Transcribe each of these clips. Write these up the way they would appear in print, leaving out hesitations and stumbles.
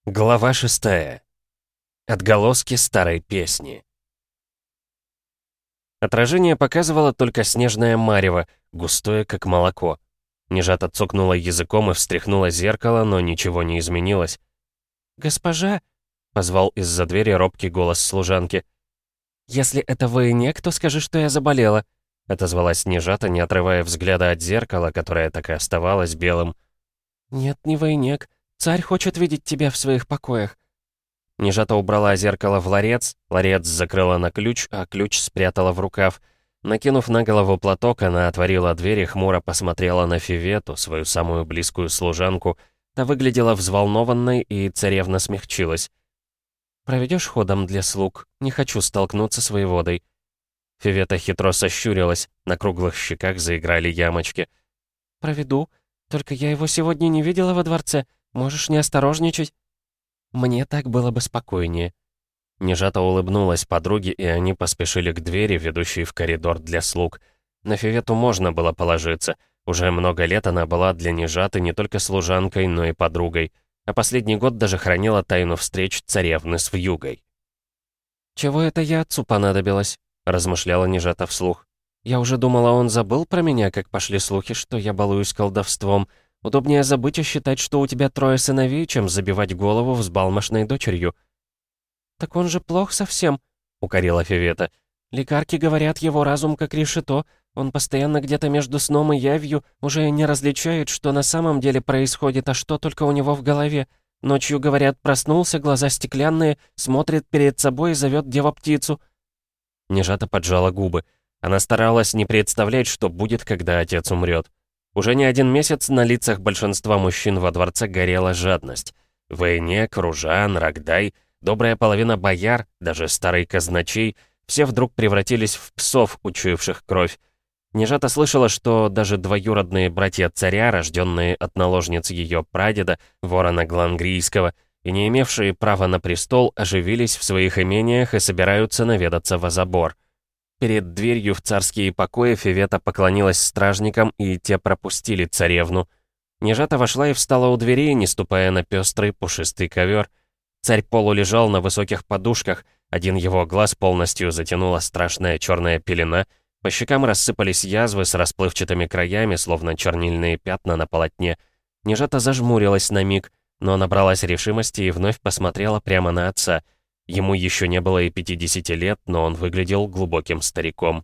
Глава 6. Отголоски старой песни. Отражение показывало только снежное марево, густое, как молоко. Нежато цокнула языком и встряхнула зеркало, но ничего не изменилось. «Госпожа!» — позвал из-за двери робкий голос служанки. «Если это Вейнек, то скажи, что я заболела», — отозвалась Нежата, не отрывая взгляда от зеркала, которое так и оставалось белым. «Нет, не Вейнек. Царь хочет видеть тебя в своих покоях». Нежата убрала зеркало в ларец закрыла на ключ, а ключ спрятала в рукав. Накинув на голову платок, она отворила дверь и хмуро посмотрела на Фивету, свою самую близкую служанку. Та выглядела взволнованной, и царевна смягчилась. «Проведешь ходом для слуг? Не хочу столкнуться с воеводой». Фивета хитро сощурилась, на круглых щеках заиграли ямочки. «Проведу. Только я его сегодня не видела во дворце. Можешь не осторожничать?» «Мне так было бы спокойнее». Нежата улыбнулась подруге, и они поспешили к двери, ведущей в коридор для слуг. На Фивету можно было положиться. Уже много лет она была для Нежаты не только служанкой, но и подругой. А последний год даже хранила тайну встреч царевны с вьюгой. «Чего это я отцу понадобилась?» — размышляла Нежата вслух. «Я уже думала, он забыл про меня, как пошли слухи, что я балуюсь колдовством. Удобнее забыть и считать, что у тебя 3 сыновей, чем забивать голову взбалмошной дочерью». «Так он же плох совсем», — укорила Фивета. «Лекарки говорят, его разум как решето. Он постоянно где-то между сном и явью, уже не различает, что на самом деле происходит, а что только у него в голове. Ночью, говорят, проснулся, глаза стеклянные, смотрит перед собой и зовет дева-птицу». Нежата поджала губы. Она старалась не представлять, что будет, когда отец умрет. Уже не 1 месяц на лицах большинства мужчин во дворце горела жадность. Вейнек, Ружан, Рогдай, добрая половина бояр, даже старый казначей, все вдруг превратились в псов, учуявших кровь. Нежата слышала, что даже двоюродные братья царя, рожденные от наложниц ее прадеда, ворона Глангрийского, и не имевшие права на престол, оживились в своих имениях и собираются наведаться в Азабор. Перед дверью в царские покои Фивета поклонилась стражникам, и те пропустили царевну. Нежата вошла и встала у дверей, не ступая на пестрый пушистый ковер. Царь полулежал на высоких подушках, один его глаз полностью затянула страшная черная пелена, по щекам рассыпались язвы с расплывчатыми краями, словно чернильные пятна на полотне. Нежата зажмурилась на миг, но набралась решимости и вновь посмотрела прямо на отца. Ему еще не было и 50 лет, но он выглядел глубоким стариком.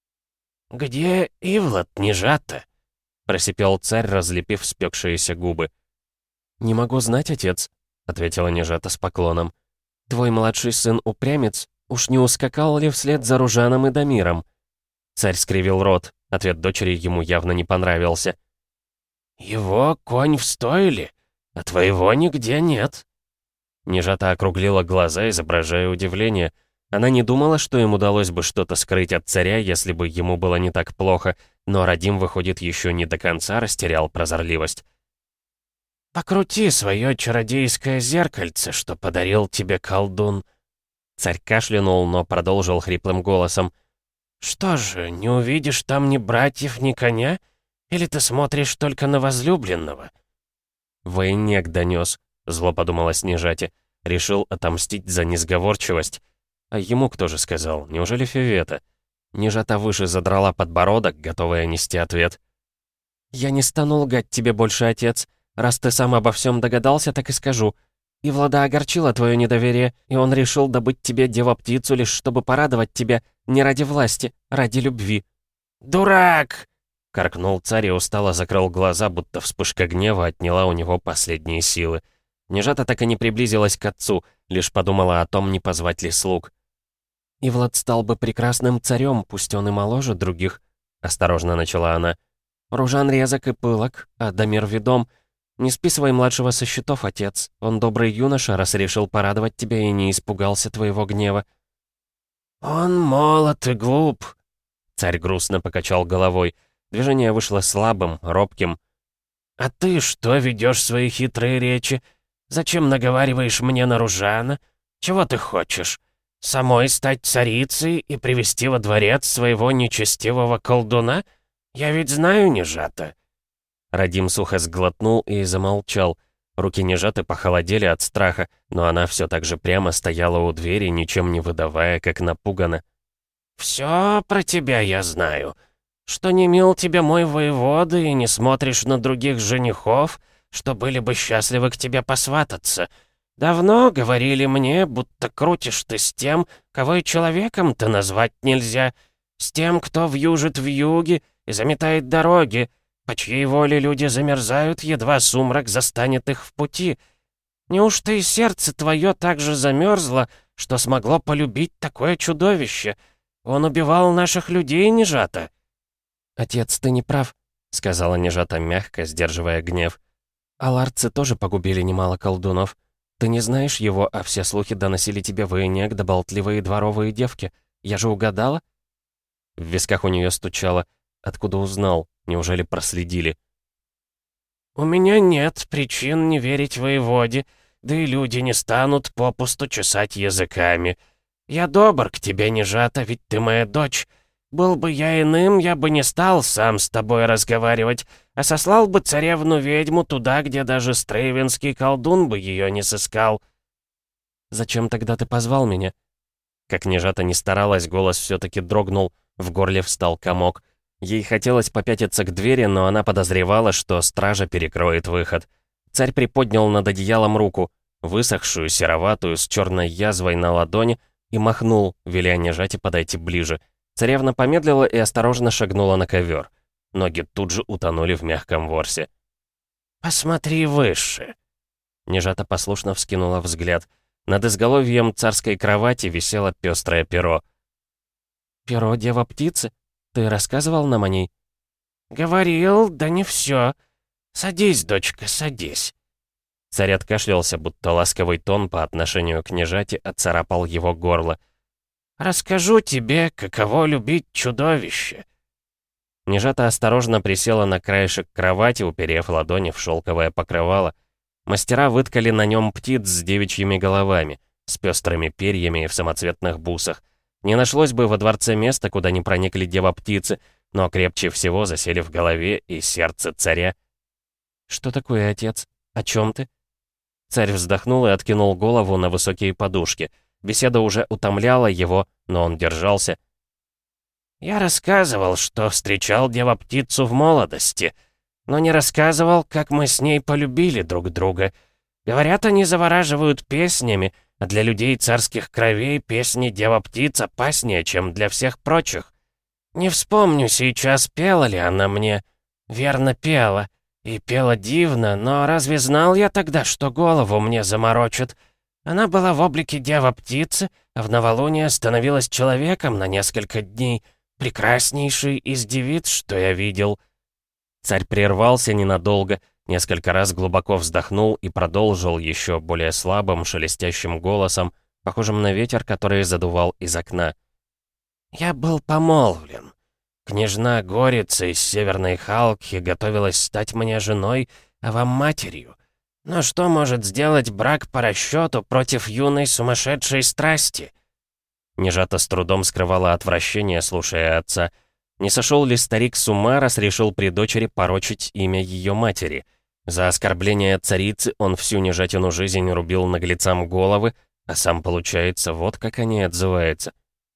«Где Ивлад, Нежата?» — просипел царь, разлепив спекшиеся губы. «Не могу знать, отец», — ответила Нежата с поклоном. «Твой младший сын упрямец, уж не ускакал ли вслед за Ружаном и Дамиром?» Царь скривил рот, ответ дочери ему явно не понравился. «Его конь в стойле, а твоего нигде нет». Нежата округлила глаза, изображая удивление. Она не думала, что им удалось бы что-то скрыть от царя, если бы ему было не так плохо, но Радим, выходит, еще не до конца растерял прозорливость. «Покрути свое чародейское зеркальце, что подарил тебе колдун». Царь кашлянул, но продолжил хриплым голосом. «Что же, не увидишь там ни братьев, ни коня? Или ты смотришь только на возлюбленного?» «Вейнек донес», — зло подумала Снежате. Решил отомстить за несговорчивость. А ему кто же сказал? Неужели Фивета? Нежата выше задрала подбородок, готовая нести ответ. «Я не стану лгать тебе больше, отец. Раз ты сам обо всем догадался, так и скажу. И Влада огорчила твое недоверие, и он решил добыть тебе дева-птицу лишь чтобы порадовать тебя, не ради власти, ради любви». «Дурак!» — каркнул царь и устало закрыл глаза, будто вспышка гнева отняла у него последние силы. Нежата так и не приблизилась к отцу, лишь подумала о том, не позвать ли слуг. «И Влад стал бы прекрасным царем, пусть он и моложе других», — осторожно начала она. «Ружан резок и пылок, а Дамир ведом. Не списывай младшего со счетов, отец. Он добрый юноша, раз решил порадовать тебя и не испугался твоего гнева». «Он молод и глуп», — царь грустно покачал головой. Движение вышло слабым, робким. «А ты что ведешь свои хитрые речи? Зачем наговариваешь мне на Ружана? Чего ты хочешь? Самой стать царицей и привести во дворец своего нечестивого колдуна? Я ведь знаю, Нежата». Радим сухо сглотнул и замолчал. Руки Нежаты похолодели от страха, но она все так же прямо стояла у двери, ничем не выдавая, как напугана. «Все про тебя я знаю. Что не мил тебе мой воевода и не смотришь на других женихов, что были бы счастливы к тебе посвататься. Давно говорили мне, будто крутишь ты с тем, кого и человеком-то назвать нельзя, с тем, кто вьюжит вьюги и заметает дороги, по чьей воле люди замерзают, едва сумрак застанет их в пути. Неужто и сердце твое так же замерзло, что смогло полюбить такое чудовище? Он убивал наших людей, Нежата». «Отец, ты не прав», — сказала Нежата мягко, сдерживая гнев. «Аларцы тоже погубили немало колдунов. Ты не знаешь его, а все слухи доносили тебе военек да болтливые дворовые девки. Я же угадала?» В висках у нее стучало. Откуда узнал? Неужели проследили? «У меня нет причин не верить воеводе, да и люди не станут попусту чесать языками. Я добр к тебе, Нежата, ведь ты моя дочь. Был бы я иным, я бы не стал сам с тобой разговаривать, а сослал бы царевну-ведьму туда, где даже стрейвенский колдун бы ее не сыскал». «Зачем тогда ты позвал меня?» Как Нежата не старалась, голос все-таки дрогнул, в горле встал комок. Ей хотелось попятиться к двери, но она подозревала, что стража перекроет выход. Царь приподнял над одеялом руку, высохшую, сероватую, с черной язвой на ладони, и махнул, веля Нежате подойти ближе. Царевна помедлила и осторожно шагнула на ковер. Ноги тут же утонули в мягком ворсе. «Посмотри выше!» Нежата послушно вскинула взгляд. Над изголовьем царской кровати висело пестрое перо. «Перо дева-птицы? Ты рассказывал нам о ней?» «Говорил, да не все. Садись, дочка, садись». Царь откашлялся, будто ласковый тон по отношению к Нежате отцарапал его горло. «Расскажу тебе, каково любить чудовище». Нежата осторожно присела на краешек кровати, уперев ладони в шелковое покрывало. Мастера выткали на нем птиц с девичьими головами, с пестрыми перьями и в самоцветных бусах. Не нашлось бы во дворце места, куда не проникли дева-птицы, но крепче всего засели в голове и сердце царя. «Что такое, отец? О чем ты?» Царь вздохнул и откинул голову на высокие подушки. Беседа уже утомляла его, но он держался. «Я рассказывал, что встречал дева-птицу в молодости, но не рассказывал, как мы с ней полюбили друг друга. Говорят, они завораживают песнями, а для людей царских кровей песни дева-птиц опаснее, чем для всех прочих. Не вспомню сейчас, пела ли она мне. Верно, пела. И пела дивно, но разве знал я тогда, что голову мне заморочат? Она была в облике дева-птицы, а в новолуние становилась человеком на несколько дней, прекраснейший из девиц, что я видел». Царь прервался ненадолго, несколько раз глубоко вздохнул и продолжил еще более слабым, шелестящим голосом, похожим на ветер, который задувал из окна. «Я был помолвлен. Княжна Горица из Северной Халки готовилась стать мне женой, а вам матерью. Но что может сделать брак по расчету против юной сумасшедшей страсти?» Нежата с трудом скрывала отвращение, слушая отца. Не сошел ли старик с ума, раз решил при дочери порочить имя ее матери? За оскорбление царицы он всю Нежатину жизнь рубил наглецам головы, а сам, получается, вот как они отзываются.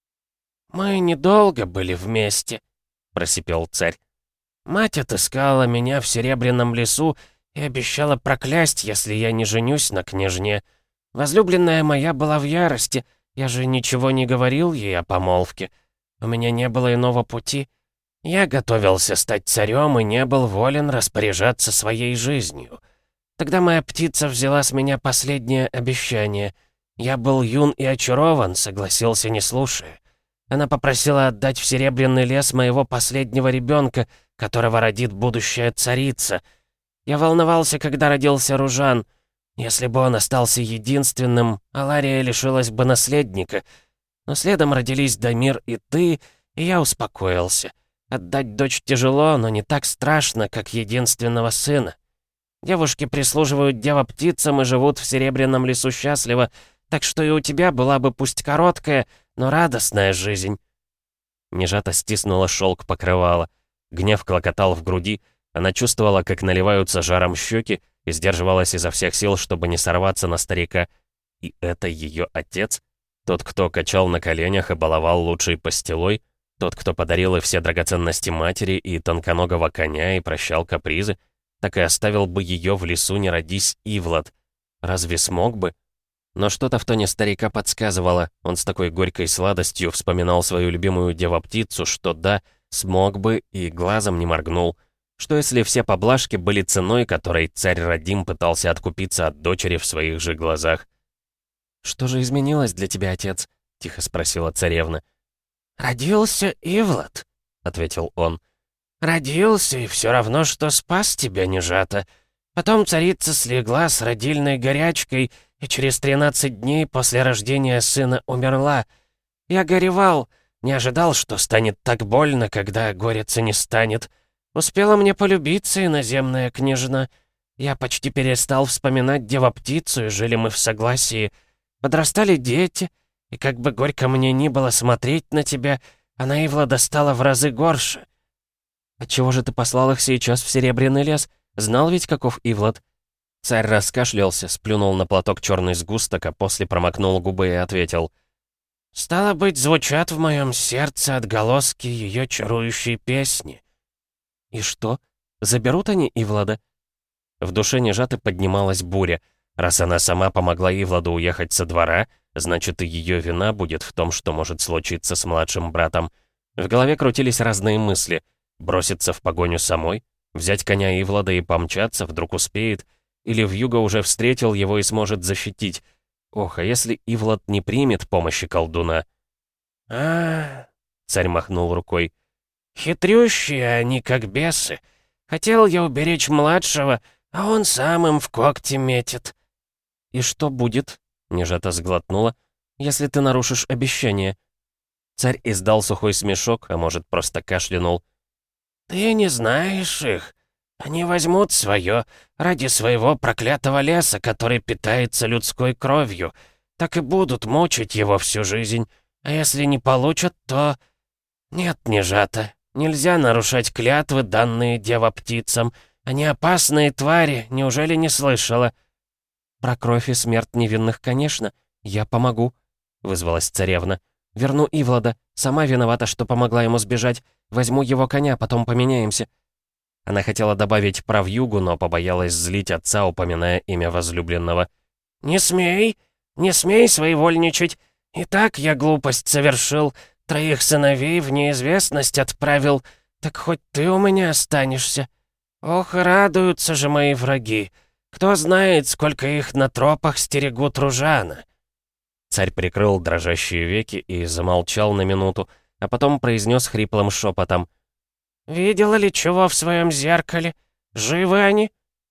«Мы недолго были вместе», — просипел царь. «Мать отыскала меня в Серебряном лесу и обещала проклясть, если я не женюсь на княжне. Возлюбленная моя была в ярости, я же ничего не говорил ей о помолвке. У меня не было иного пути. Я готовился стать царем и не был волен распоряжаться своей жизнью. Тогда моя птица взяла с меня последнее обещание. Я был юн и очарован, согласился, не слушая. Она попросила отдать в Серебряный лес моего последнего ребенка, которого родит будущая царица. Я волновался, когда родился Ружан. Если бы он остался единственным, Алария лишилась бы наследника. Но следом родились Дамир и ты, и я успокоился. Отдать дочь тяжело, но не так страшно, как единственного сына. Девушки прислуживают дева-птицам и живут в Серебряном лесу счастливо, так что и у тебя была бы пусть короткая, но радостная жизнь». Нежата стиснула шелк покрывала. Гнев клокотал в груди, она чувствовала, как наливаются жаром щеки, и сдерживалась изо всех сил, чтобы не сорваться на старика. И это ее отец? Тот, кто качал на коленях и баловал лучшей пастилой? Тот, кто подарил и все драгоценности матери, и тонконогого коня, и прощал капризы? Так и оставил бы ее в лесу, не родись Ивлад. Разве смог бы? Но что-то в тоне старика подсказывало. Он с такой горькой сладостью вспоминал свою любимую дева-птицу, что да, смог бы и глазом не моргнул. Что если все поблажки были ценой, которой царь Радим пытался откупиться от дочери в своих же глазах? «Что же изменилось для тебя, отец?» — тихо спросила царевна. «Родился Ивлад», — ответил он. «Родился, и все равно, что спас тебя, Нежата. Потом царица слегла с родильной горячкой, и через 13 дней после рождения сына умерла. Я горевал, не ожидал, что станет так больно, когда горец не станет. Успела мне полюбиться иноземная княжна. Я почти перестал вспоминать дева-птицу, и жили мы в согласии. Подрастали дети, и как бы горько мне ни было смотреть на тебя, она Ивлада стала в разы горше». «Отчего же ты послал их сейчас в Серебряный лес? Знал ведь, каков Ивлад?» Царь раскашлялся, сплюнул на платок черный сгусток, а после промокнул губы и ответил. «Стало быть, звучат в моем сердце отголоски ее чарующей песни». «И что? Заберут они Ивлада?» В душе Нежаты поднималась буря. Раз она сама помогла Ивладу уехать со двора, значит, и ее вина будет в том, что может случиться с младшим братом. В голове крутились разные мысли. Броситься в погоню самой? Взять коня Ивлада и помчаться, вдруг успеет? Или вьюга уже встретил его и сможет защитить? Ох, а если Ивлад не примет помощи колдуна? Царь махнул рукой. «Хитрющие они, как бесы. Хотел я уберечь младшего, а он сам им в когти метит». «И что будет?» — Нежата сглотнула. «Если ты нарушишь обещание?» Царь издал сухой смешок, а может, просто кашлянул. «Ты не знаешь их. Они возьмут свое ради своего проклятого леса, который питается людской кровью. Так и будут мучить его всю жизнь. А если не получат, то... Нет, Нежата, нельзя нарушать клятвы, данные дева-птицам. Они опасные твари, неужели не слышала?» «Про кровь и смерть невинных, конечно. Я помогу», — вызвалась царевна. «Верну Ивлада. Сама виновата, что помогла ему сбежать. Возьму его коня, потом поменяемся». Она хотела добавить про вьюгу, но побоялась злить отца, упоминая имя возлюбленного. «Не смей! Не смей своевольничать! И так я глупость совершил. 3 сыновей в неизвестность отправил. Так хоть ты у меня останешься. Ох, радуются же мои враги. Кто знает, сколько их на тропах стерегут Ружана». Царь прикрыл дрожащие веки и замолчал на минуту, а потом произнес хриплым шепотом. «Видела ли чего в своем зеркале? Живы они?»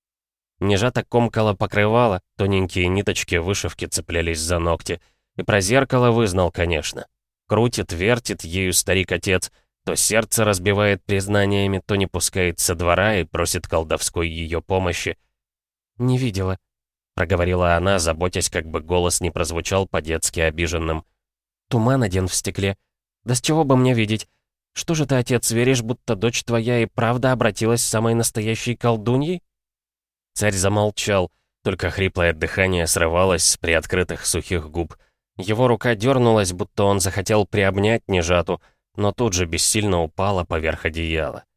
Нежата комкала покрывала, тоненькие ниточки вышивки цеплялись за ногти. И про зеркало вызнал, конечно. Крутит, вертит ею старик-отец, то сердце разбивает признаниями, то не пускает со двора и просит колдовской ее помощи. «Не видела», — проговорила она, заботясь, как бы голос не прозвучал по-детски обиженным. «Туман один в стекле. Да с чего бы мне видеть? Что же ты, отец, веришь, будто дочь твоя и правда обратилась самой настоящей колдуньей?» Царь замолчал, только хриплое дыхание срывалось с приоткрытых сухих губ. Его рука дернулась, будто он захотел приобнять Нежату, но тут же бессильно упала поверх одеяла.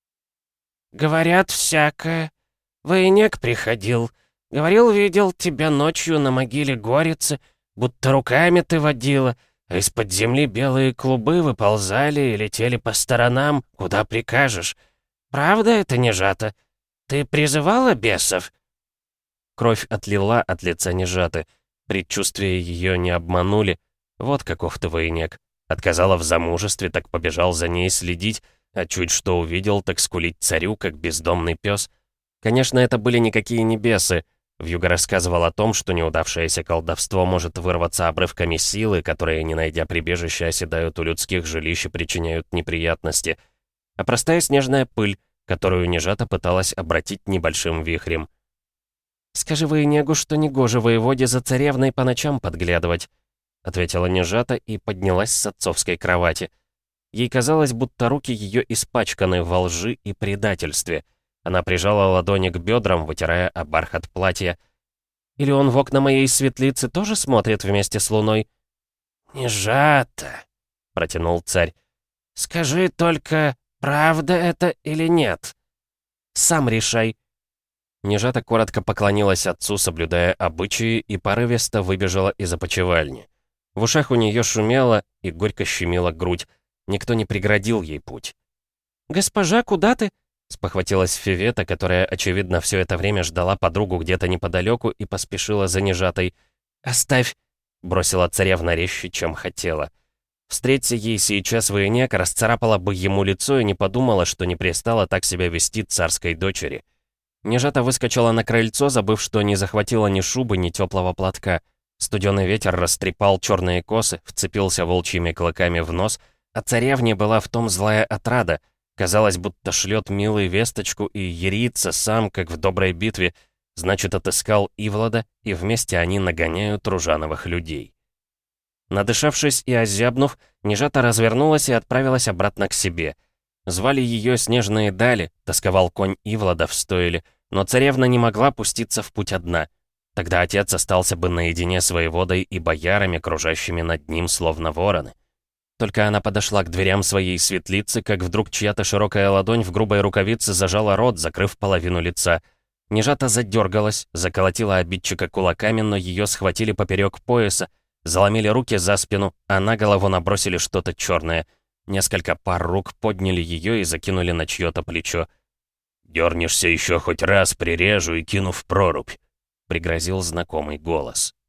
«Говорят всякое. Военек приходил. Говорил, видел тебя ночью на могиле Горицы, будто руками ты водила, а из-под земли белые клубы выползали и летели по сторонам, куда прикажешь. Правда это, Нежата? Ты призывала бесов?» Кровь отлила от лица Нежаты. Предчувствия ее не обманули. Вот каков ты военек. Отказала в замужестве, так побежал за ней следить, а чуть что увидел, так скулить царю, как бездомный пес. Конечно, это были никакие не бесы. Вьюга рассказывал о том, что неудавшееся колдовство может вырваться обрывками силы, которые, не найдя прибежища, оседают у людских жилищ и причиняют неприятности. А простая снежная пыль, которую Нежата пыталась обратить небольшим вихрем. «Скажи военегу, что негоже воеводе за царевной по ночам подглядывать», — ответила Нежата и поднялась с отцовской кровати. Ей казалось, будто руки ее испачканы во лжи и предательстве. Она прижала ладони к бедрам, вытирая о бархат платья. «Или он в окна моей светлицы тоже смотрит вместе с луной?» «Нежата», — протянул царь. «Скажи только, правда это или нет?» «Сам решай». Нежата коротко поклонилась отцу, соблюдая обычаи, и порывисто выбежала из опочивальни. В ушах у нее шумело и горько щемила грудь. Никто не преградил ей путь. «Госпожа, куда ты?» — спохватилась Фивета, которая, очевидно, все это время ждала подругу где-то неподалеку и поспешила за Нежатой. «Оставь!» — бросила царевна резче, чем хотела. Встреться ей сейчас военек, расцарапала бы ему лицо и не подумала, что не пристала так себя вести царской дочери. Нежата выскочила на крыльцо, забыв, что не захватила ни шубы, ни теплого платка. Студеный ветер растрепал черные косы, вцепился волчьими клыками в нос, а царевне была в том злая отрада. Казалось, будто шлет милый весточку и ярится сам, как в доброй битве. Значит, отыскал Ивлада, и вместе они нагоняют ружановых людей. Надышавшись и озябнув, Нежата развернулась и отправилась обратно к себе. Звали ее Снежные дали, тосковал конь Ивлада в стойле, но царевна не могла пуститься в путь одна. Тогда отец остался бы наедине с воеводой и боярами, кружащими над ним, словно вороны. Только она подошла к дверям своей светлицы, как вдруг чья-то широкая ладонь в грубой рукавице зажала рот, закрыв половину лица. Нежата задергалась, заколотила обидчика кулаками, но ее схватили поперек пояса, заломили руки за спину, а на голову набросили что-то черное. Несколько пар рук подняли ее и закинули на чье-то плечо. «Дернешься еще хоть раз, прирежу и кину в прорубь», — пригрозил знакомый голос.